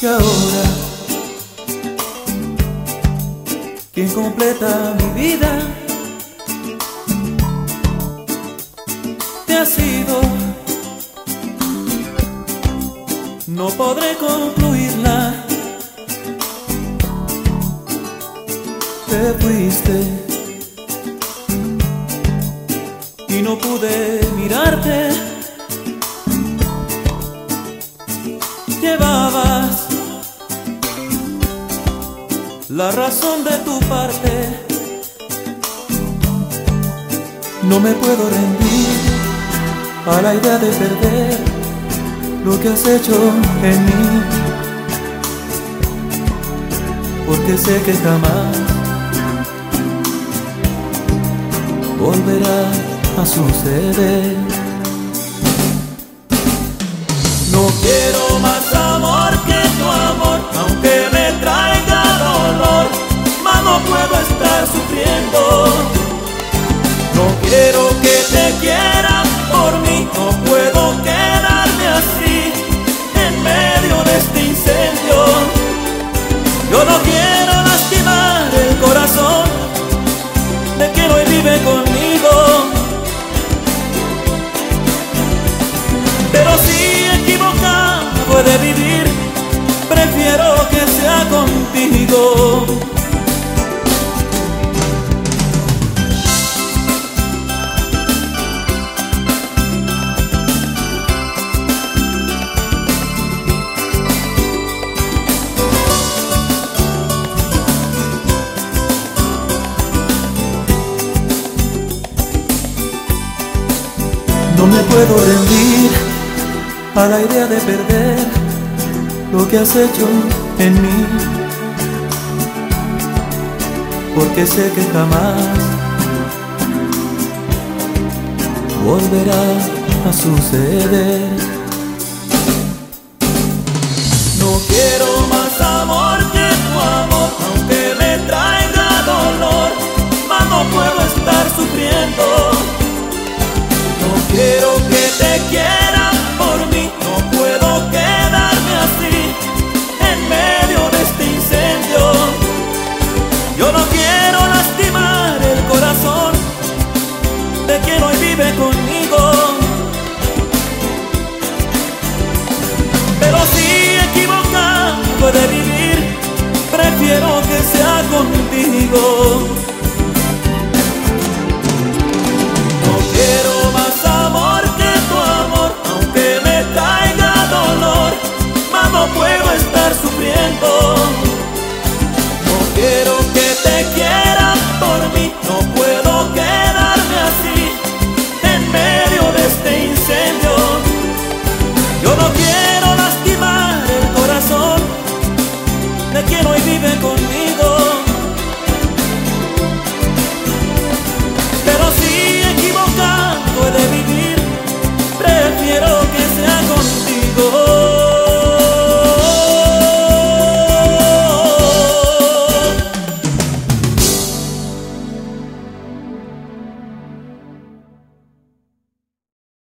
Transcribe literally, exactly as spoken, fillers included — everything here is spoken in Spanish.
ahora quien completa mi vida te ha sido. No podré concluirla. Te fuiste y no pude mirarte. Llevabas la razón de tu parte. No me puedo rendir a la idea de perder lo que has hecho en mí, porque sé que jamás volverá a suceder. No quiero más amor que tu amor, aunque me traiga dolor, mas no puedo estar sufriendo. No quiero que te quieras por mí, no puedo quedarme así en medio de este incendio. Yo no quiero lastimar el corazón de quien hoy vive conmigo, pero si equivocado he de vivir, prefiero que sea contigo. No me puedo rendir a la idea de perder lo que has hecho en mí, porque sé que jamás volverá a suceder. No quiero más amor que tu amor, aunque me traiga dolor, mas no puedo estar sufriendo. No quiero